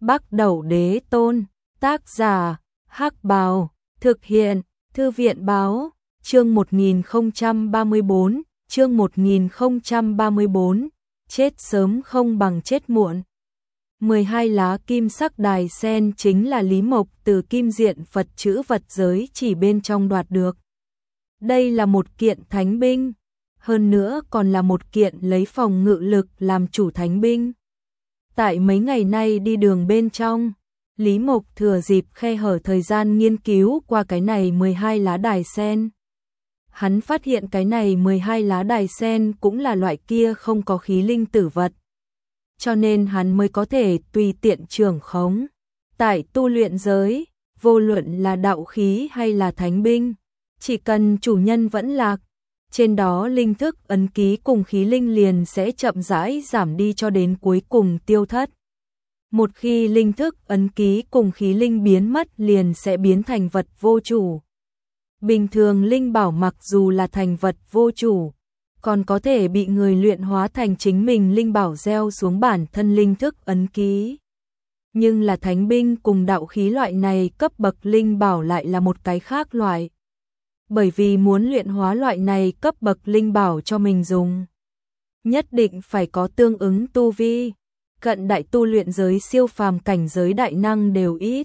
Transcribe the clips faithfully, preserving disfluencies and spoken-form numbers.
Bắc Đẩu Đế Tôn, tác giả, Hắc Bào, thực hiện, Thư viện Báo, chương một nghìn không trăm ba mươi bốn, chương một nghìn không trăm ba mươi bốn, chết sớm không bằng chết muộn. mười hai lá kim sắc đài sen chính là Lý Mộc từ kim diện Phật chữ vật giới chỉ bên trong đoạt được. Đây là một kiện thánh binh, hơn nữa còn là một kiện lấy phòng ngự lực làm chủ thánh binh. Tại mấy ngày nay đi đường bên trong, Lý Mộc thừa dịp khe hở thời gian nghiên cứu qua cái này mười hai lá đài sen. Hắn phát hiện cái này mười hai lá đài sen cũng là loại kia không có khí linh tử vật. Cho nên hắn mới có thể tùy tiện trưởng khống. Tại tu luyện giới, vô luận là đạo khí hay là thánh binh, chỉ cần chủ nhân vẫn lạc, trên đó linh thức ấn ký cùng khí linh liền sẽ chậm rãi giảm đi cho đến cuối cùng tiêu thất. Một khi linh thức ấn ký cùng khí linh biến mất liền sẽ biến thành vật vô chủ. Bình thường linh bảo mặc dù là thành vật vô chủ, còn có thể bị người luyện hóa thành chính mình linh bảo gieo xuống bản thân linh thức ấn ký. Nhưng là thánh binh cùng đạo khí loại này cấp bậc linh bảo lại là một cái khác loại. Bởi vì muốn luyện hóa loại này cấp bậc linh bảo cho mình dùng, nhất định phải có tương ứng tu vi, cận đại tu luyện giới siêu phàm cảnh giới đại năng đều ít.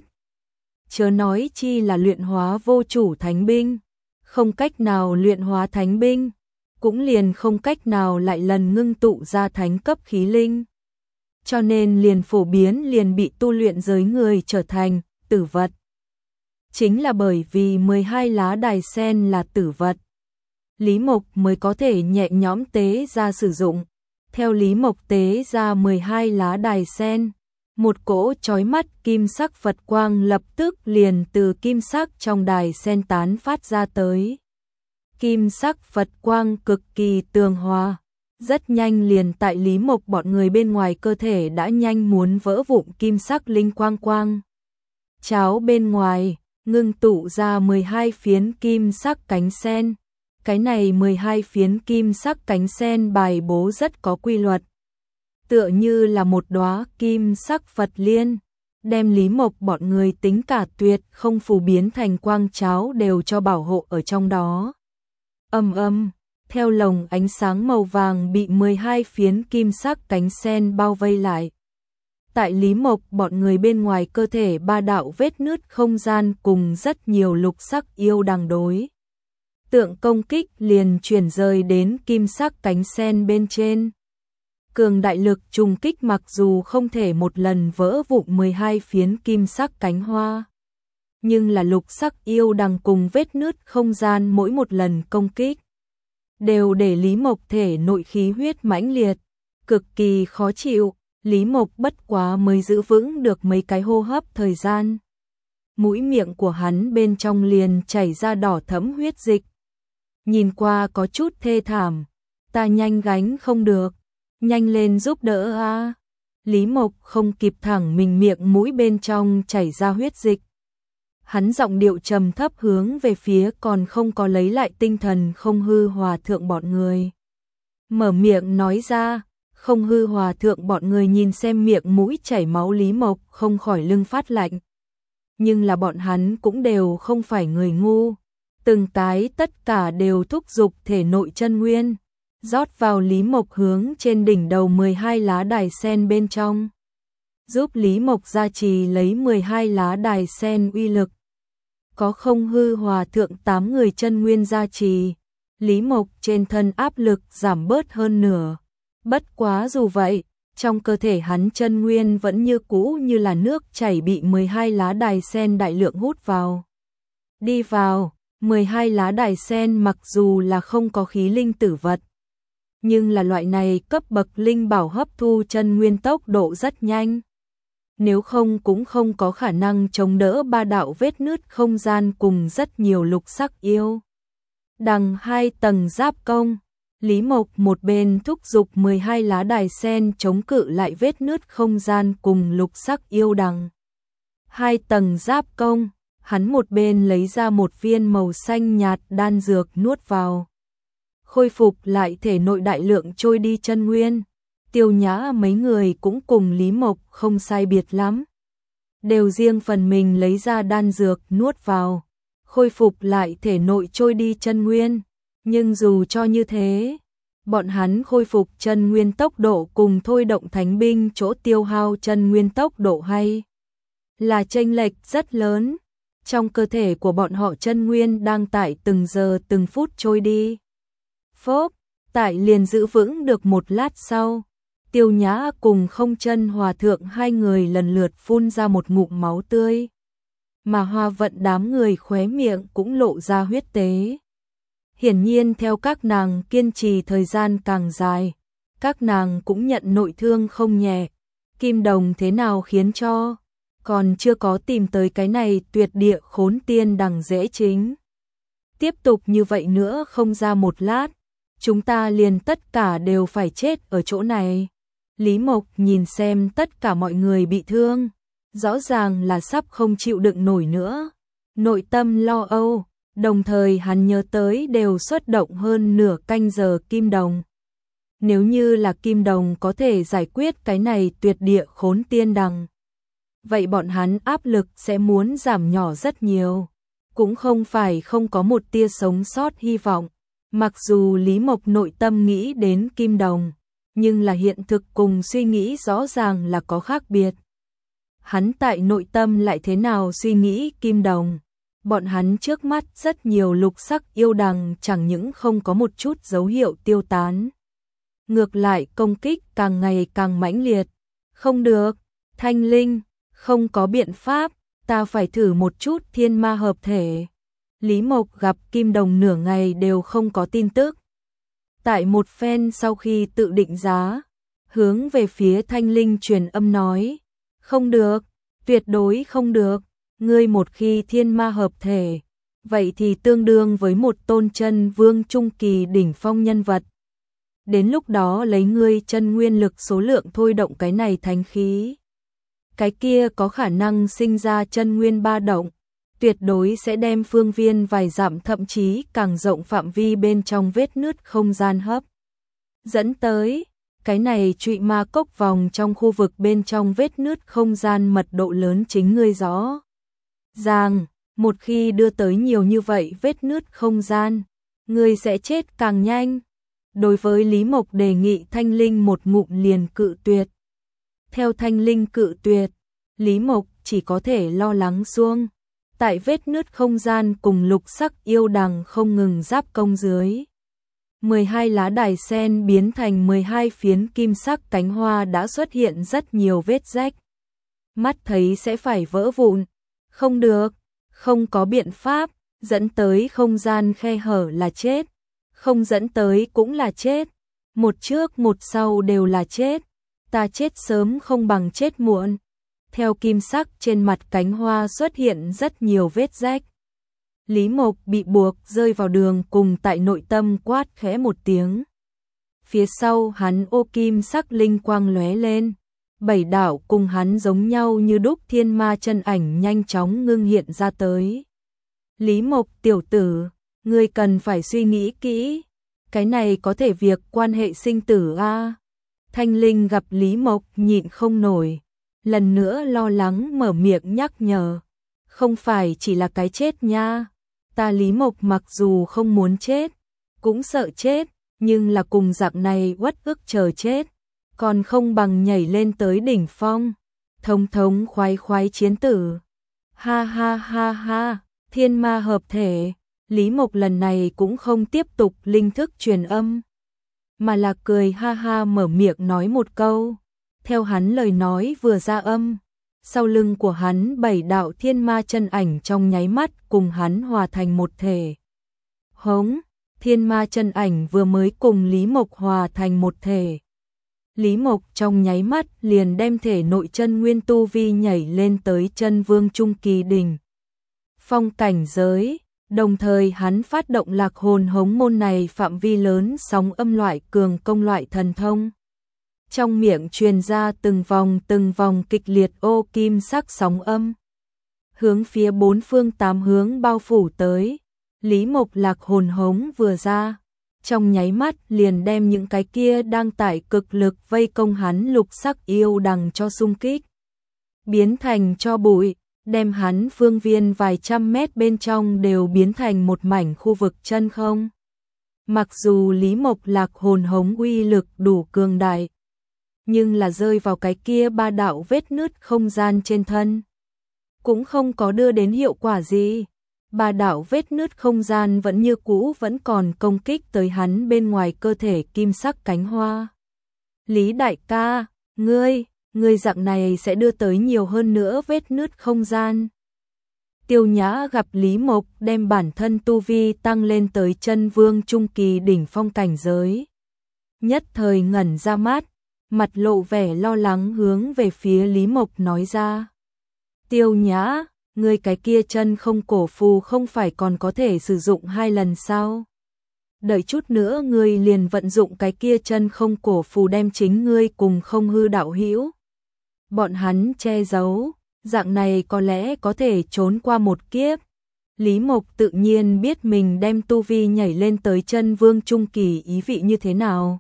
Chớ nói chi là luyện hóa vô chủ thánh binh, không cách nào luyện hóa thánh binh, cũng liền không cách nào lại lần ngưng tụ ra thánh cấp khí linh. Cho nên liền phổ biến liền bị tu luyện giới người trở thành tử vật. Chính là bởi vì mười hai lá đài sen là tử vật, Lý Mộc mới có thể nhẹ nhõm tế ra sử dụng. Theo Lý Mộc tế ra mười hai lá đài sen, một cỗ chói mắt kim sắc Phật quang lập tức liền từ kim sắc trong đài sen tán phát ra tới. Kim sắc Phật quang cực kỳ tường hòa, rất nhanh liền tại Lý Mộc bọn người bên ngoài cơ thể đã nhanh muốn vỡ vụn kim sắc linh quang quang. Cháo bên ngoài, ngưng tụ ra mười hai phiến kim sắc cánh sen. Cái này mười hai phiến kim sắc cánh sen bài bố rất có quy luật. Tựa như là một đóa kim sắc Phật liên, đem Lý Mộc bọn người tính cả tuyệt không phù biến thành quang cháo đều cho bảo hộ ở trong đó. Âm âm, theo lồng ánh sáng màu vàng bị mười hai phiến kim sắc cánh sen bao vây lại. Tại Lý Mộc bọn người bên ngoài cơ thể ba đạo vết nứt không gian cùng rất nhiều lục sắc yêu đằng đối. Tượng công kích liền chuyển rời đến kim sắc cánh sen bên trên. Cường đại lực trùng kích mặc dù không thể một lần vỡ vụn mười hai phiến kim sắc cánh hoa, nhưng là lục sắc yêu đằng cùng vết nứt không gian mỗi một lần công kích đều để Lý Mộc thể nội khí huyết mãnh liệt, cực kỳ khó chịu. Lý Mộc bất quá mới giữ vững được mấy cái hô hấp thời gian, mũi miệng của hắn bên trong liền chảy ra đỏ thẫm huyết dịch. Nhìn qua có chút thê thảm, ta nhanh gánh không được, nhanh lên giúp đỡ a. Lý Mộc không kịp thẳng mình miệng mũi bên trong chảy ra huyết dịch. Hắn giọng điệu trầm thấp hướng về phía còn không có lấy lại tinh thần Không Hư Hòa Thượng bọn người. Mở miệng nói ra, Không Hư Hòa Thượng bọn người nhìn xem miệng mũi chảy máu Lý Mộc không khỏi lưng phát lạnh. Nhưng là bọn hắn cũng đều không phải người ngu. Từng cái tất cả đều thúc giục thể nội chân nguyên, rót vào Lý Mộc hướng trên đỉnh đầu mười hai lá đài sen bên trong. Giúp Lý Mộc gia trì lấy mười hai lá đài sen uy lực. Có Không Hư Hòa Thượng tám người chân nguyên gia trì, Lý Mộc trên thân áp lực giảm bớt hơn nửa. Bất quá dù vậy, trong cơ thể hắn chân nguyên vẫn như cũ như là nước chảy bị mười hai lá đài sen đại lượng hút vào. Đi vào, mười hai lá đài sen mặc dù là không có khí linh tử vật, nhưng là loại này cấp bậc linh bảo hấp thu chân nguyên tốc độ rất nhanh. Nếu không cũng không có khả năng chống đỡ ba đạo vết nứt không gian cùng rất nhiều lục sắc yêu đằng hai tầng giáp công. Lý Mộc một bên thúc giục mười hai lá đài sen chống cự lại vết nứt không gian cùng lục sắc yêu đằng hai tầng giáp công, hắn một bên lấy ra một viên màu xanh nhạt đan dược nuốt vào, khôi phục lại thể nội đại lượng trôi đi chân nguyên. Tiêu Nhã mấy người cũng cùng Lý Mộc không sai biệt lắm, đều riêng phần mình lấy ra đan dược nuốt vào, khôi phục lại thể nội trôi đi chân nguyên. Nhưng dù cho như thế, bọn hắn khôi phục chân nguyên tốc độ cùng thôi động thánh binh chỗ tiêu hao chân nguyên tốc độ hay là chênh lệch rất lớn. Trong cơ thể của bọn họ chân nguyên đang tại từng giờ từng phút trôi đi. Phốp, tại liền giữ vững được một lát sau, Tiêu Nhã cùng Không Chân Hòa thượng hai người lần lượt phun ra một ngụm máu tươi, mà Hoa Vận đám người khóe miệng cũng lộ ra huyết tế. Hiển nhiên theo các nàng kiên trì thời gian càng dài, các nàng cũng nhận nội thương không nhẹ. Kim Đồng thế nào khiến cho còn chưa có tìm tới cái này tuyệt địa khốn tiên đằng dễ chính. Tiếp tục như vậy nữa không ra một lát, chúng ta liền tất cả đều phải chết ở chỗ này. Lý Mộc nhìn xem tất cả mọi người bị thương, rõ ràng là sắp không chịu đựng nổi nữa. Nội tâm lo âu, đồng thời hắn nhớ tới đều xuất động hơn nửa canh giờ Kim Đồng. Nếu như là Kim Đồng có thể giải quyết cái này tuyệt địa khốn tiên đằng, vậy bọn hắn áp lực sẽ muốn giảm nhỏ rất nhiều. Cũng không phải không có một tia sống sót hy vọng. Mặc dù Lý Mộc nội tâm nghĩ đến Kim Đồng, nhưng là hiện thực cùng suy nghĩ rõ ràng là có khác biệt. Hắn tại nội tâm lại thế nào suy nghĩ Kim Đồng? Bọn hắn trước mắt rất nhiều lục sắc yêu đằng chẳng những không có một chút dấu hiệu tiêu tán. Ngược lại công kích càng ngày càng mãnh liệt. Không được, Thanh Linh, không có biện pháp, ta phải thử một chút thiên ma hợp thể. Lý Mộc gặp Kim Đồng nửa ngày đều không có tin tức. Tại một phen sau khi tự định giá, hướng về phía Thanh Linh truyền âm nói, không được, tuyệt đối không được, ngươi một khi thiên ma hợp thể, vậy thì tương đương với một tôn chân vương trung kỳ đỉnh phong nhân vật. Đến lúc đó lấy ngươi chân nguyên lực số lượng thôi động cái này thánh khí. Cái kia có khả năng sinh ra chân nguyên ba động, tuyệt đối sẽ đem phương viên vài dặm thậm chí càng rộng phạm vi bên trong vết nứt không gian hấp. Dẫn tới, cái này trụy ma cốc vòng trong khu vực bên trong vết nứt không gian mật độ lớn chính ngươi rõ ràng, một khi đưa tới nhiều như vậy vết nứt không gian, ngươi sẽ chết càng nhanh. Đối với Lý Mộc đề nghị Thanh Linh một ngụm liền cự tuyệt. Theo Thanh Linh cự tuyệt, Lý Mộc chỉ có thể lo lắng xuông. Tại vết nứt không gian cùng lục sắc yêu đằng không ngừng giáp công dưới. mười hai lá đài sen biến thành mười hai phiến kim sắc cánh hoa đã xuất hiện rất nhiều vết rách. Mắt thấy sẽ phải vỡ vụn. Không được, không có biện pháp, dẫn tới không gian khe hở là chết. Không dẫn tới cũng là chết. Một trước một sau đều là chết. Ta chết sớm không bằng chết muộn. Theo kim sắc trên mặt cánh hoa xuất hiện rất nhiều vết rách. Lý Mộc bị buộc rơi vào đường cùng tại nội tâm quát khẽ một tiếng. Phía sau hắn ô kim sắc linh quang lóe lên. Bảy đạo cùng hắn giống nhau như đúc thiên ma chân ảnh nhanh chóng ngưng hiện ra tới. Lý Mộc tiểu tử, ngươi cần phải suy nghĩ kỹ. Cái này có thể việc quan hệ sinh tử a. Thanh Linh gặp Lý Mộc nhịn không nổi. Lần nữa lo lắng mở miệng nhắc nhở. Không phải chỉ là cái chết nha. Ta Lý Mộc mặc dù không muốn chết, cũng sợ chết, nhưng là cùng dạng này uất ức chờ chết, còn không bằng nhảy lên tới đỉnh phong. Thống thống khoái khoái chiến tử. Ha ha ha ha, thiên ma hợp thể. Lý Mộc lần này cũng không tiếp tục linh thức truyền âm, mà là cười ha ha mở miệng nói một câu. Theo hắn lời nói vừa ra âm, sau lưng của hắn bảy đạo thiên ma chân ảnh trong nháy mắt cùng hắn hòa thành một thể. Hống, thiên ma chân ảnh vừa mới cùng Lý Mộc hòa thành một thể. Lý Mộc trong nháy mắt liền đem thể nội chân nguyên tu vi nhảy lên tới chân vương trung kỳ đỉnh phong cảnh giới, đồng thời hắn phát động lạc hồn hống môn này phạm vi lớn sóng âm loại cường công loại thần thông. Trong miệng truyền ra từng vòng từng vòng kịch liệt ô kim sắc sóng âm, hướng phía bốn phương tám hướng bao phủ tới. Lý Mộc lạc hồn hống vừa ra, trong nháy mắt liền đem những cái kia đang tải cực lực vây công hắn lục sắc yêu đằng cho xung kích. biến thành tro bụi, đem hắn phương viên vài trăm mét bên trong đều biến thành một mảnh khu vực chân không. Mặc dù Lý Mộc Lạc hồn hống uy lực đủ cường đại, nhưng là rơi vào cái kia ba đạo vết nứt không gian trên thân, cũng không có đưa đến hiệu quả gì. Ba đạo vết nứt không gian vẫn như cũ vẫn còn công kích tới hắn bên ngoài cơ thể kim sắc cánh hoa. Lý đại ca, ngươi, ngươi dạng này sẽ đưa tới nhiều hơn nữa vết nứt không gian. Tiêu Nhã gặp Lý Mộc đem bản thân tu vi tăng lên tới chân vương trung kỳ đỉnh phong cảnh giới. Nhất thời ngẩn ra mắt, mặt lộ vẻ lo lắng hướng về phía Lý Mộc nói ra. Tiêu Nhã, ngươi cái kia chân không cổ phù không phải còn có thể sử dụng hai lần sao? Đợi chút nữa ngươi liền vận dụng cái kia chân không cổ phù đem chính ngươi cùng không hư đạo hữu bọn hắn che giấu, dạng này có lẽ có thể trốn qua một kiếp. Lý Mộc tự nhiên biết mình đem tu vi nhảy lên tới chân vương trung kỳ ý vị như thế nào.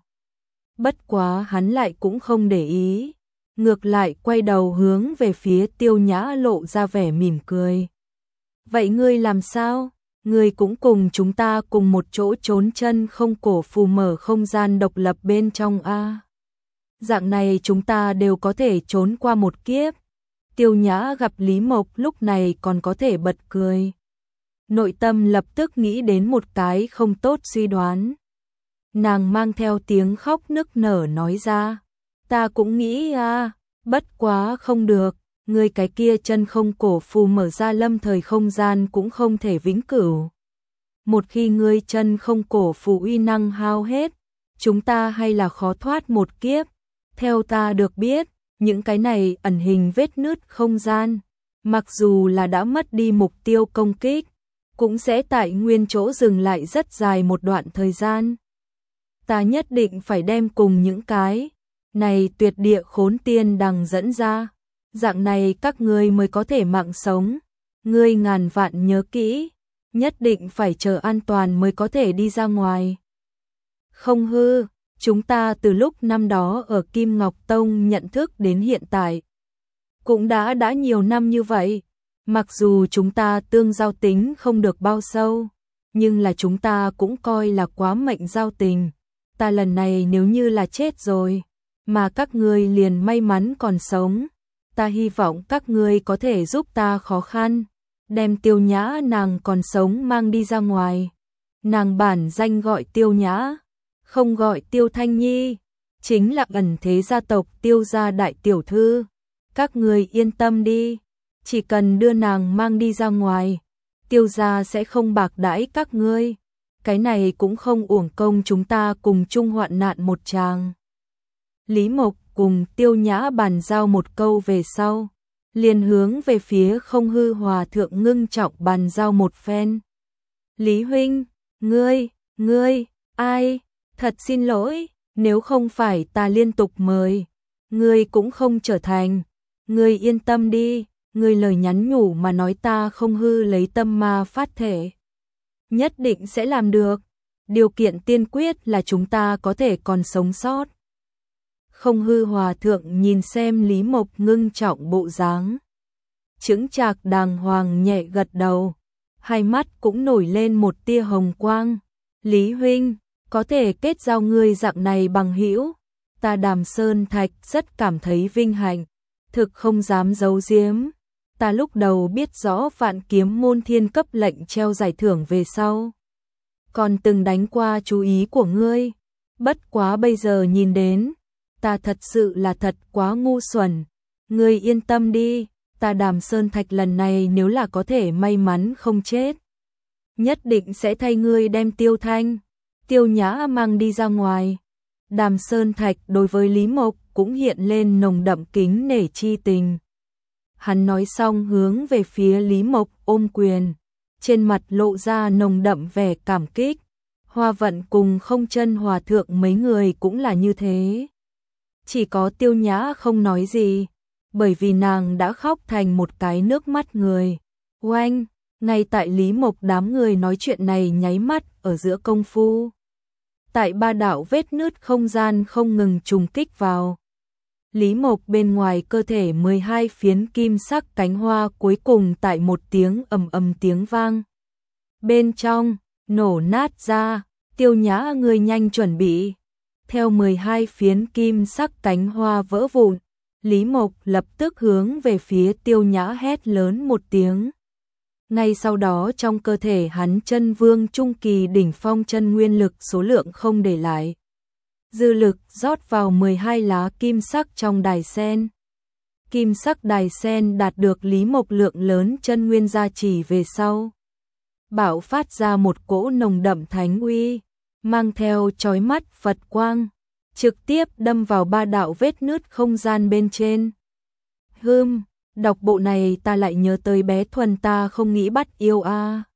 Bất quá hắn lại cũng không để ý, ngược lại quay đầu hướng về phía Tiêu Nhã lộ ra vẻ mỉm cười. Vậy ngươi làm sao? Ngươi cũng cùng chúng ta cùng một chỗ trốn chân không cổ phù mở không gian độc lập bên trong a. Dạng này chúng ta đều có thể trốn qua một kiếp. Tiêu Nhã gặp Lý Mộc lúc này còn có thể bật cười. Nội tâm lập tức nghĩ đến một cái không tốt suy đoán. Nàng mang theo tiếng khóc nức nở nói ra. Ta cũng nghĩ à, bất quá không được. Ngươi cái kia chân không cổ phù mở ra lâm thời không gian cũng không thể vĩnh cửu. Một khi ngươi chân không cổ phù uy năng hao hết, chúng ta hay là khó thoát một kiếp. Theo ta được biết, những cái này ẩn hình vết nứt không gian, mặc dù là đã mất đi mục tiêu công kích, cũng sẽ tại nguyên chỗ dừng lại rất dài một đoạn thời gian. Ta nhất định phải đem cùng những cái này tuyệt địa khốn tiên đằng dẫn ra, dạng này các ngươi mới có thể mạng sống. Ngươi ngàn vạn nhớ kỹ, nhất định phải chờ an toàn mới có thể đi ra ngoài. Không hư, chúng ta từ lúc năm đó ở Kim Ngọc Tông nhận thức đến hiện tại, cũng đã đã nhiều năm như vậy. Mặc dù chúng ta tương giao tính không được bao sâu, nhưng là chúng ta cũng coi là quá mệnh giao tình. Ta lần này nếu như là chết rồi, mà các ngươi liền may mắn còn sống, ta hy vọng các ngươi có thể giúp ta khó khăn, đem Tiêu Nhã nàng còn sống mang đi ra ngoài. Nàng bản danh gọi Tiêu Nhã, không gọi Tiêu Thanh Nhi, chính là ẩn thế gia tộc Tiêu gia đại tiểu thư. Các ngươi yên tâm đi, chỉ cần đưa nàng mang đi ra ngoài, Tiêu gia sẽ không bạc đãi các ngươi. Cái này cũng không uổng công chúng ta cùng chung hoạn nạn một tràng. Lý Mộc cùng Tiêu Nhã bàn giao một câu về sau, liền hướng về phía Không Hư Hòa thượng ngưng trọng bàn giao một phen. Lý huynh, ngươi, ngươi, ai, thật xin lỗi, nếu không phải ta liên tục mời, ngươi cũng không trở thành. Ngươi yên tâm đi, ngươi lời nhắn nhủ mà nói ta Không Hư lấy tâm ma phát thể, nhất định sẽ làm được. Điều kiện tiên quyết là chúng ta có thể còn sống sót. Không Hư Hòa thượng nhìn xem Lý Mộc ngưng trọng bộ dáng, chững chạc đàng hoàng nhẹ gật đầu, hai mắt cũng nổi lên một tia hồng quang. Lý huynh, có thể kết giao ngươi dạng này bằng hữu, ta Đàm Sơn Thạch rất cảm thấy vinh hạnh, thực không dám giấu giếm. Ta lúc đầu biết rõ Vạn Kiếm môn thiên cấp lệnh treo giải thưởng về sau, còn từng đánh qua chú ý của ngươi, bất quá bây giờ nhìn đến, ta thật sự là thật quá ngu xuẩn. Ngươi yên tâm đi, ta Đàm Sơn Thạch lần này nếu là có thể may mắn không chết, nhất định sẽ thay ngươi đem Tiêu Thanh, Tiêu Nhã mang đi ra ngoài. Đàm Sơn Thạch đối với Lý Mộc cũng hiện lên nồng đậm kính nể chi tình. Hắn nói xong hướng về phía Lý Mộc ôm quyền, trên mặt lộ ra nồng đậm vẻ cảm kích. Hoa Vận cùng Không Chân Hòa thượng mấy người cũng là như thế. Chỉ có Tiêu Nhã không nói gì, bởi vì nàng đã khóc thành một cái nước mắt người. Oanh, ngay tại Lý Mộc đám người nói chuyện này nháy mắt ở giữa công phu, tại ba đạo vết nứt không gian không ngừng trùng kích vào, Lý Mộc bên ngoài cơ thể mười hai phiến kim sắc cánh hoa cuối cùng tại một tiếng ầm ầm tiếng vang. Bên trong, nổ nát ra, Tiêu Nhã người nhanh chuẩn bị. Theo mười hai phiến kim sắc cánh hoa vỡ vụn, Lý Mộc lập tức hướng về phía Tiêu Nhã hét lớn một tiếng. Ngay sau đó trong cơ thể hắn chân vương trung kỳ đỉnh phong chân nguyên lực số lượng không để lại. Dư lực rót vào mười hai lá kim sắc trong đài sen. Kim sắc đài sen đạt được Lý Mộc lượng lớn chân nguyên gia trì về sau. Bạo phát ra một cỗ nồng đậm thánh uy, mang theo chói mắt Phật quang, trực tiếp đâm vào ba đạo vết nứt không gian bên trên. Hừm, đọc bộ này ta lại nhớ tới bé Thuần ta không nghĩ bắt yêu a. À.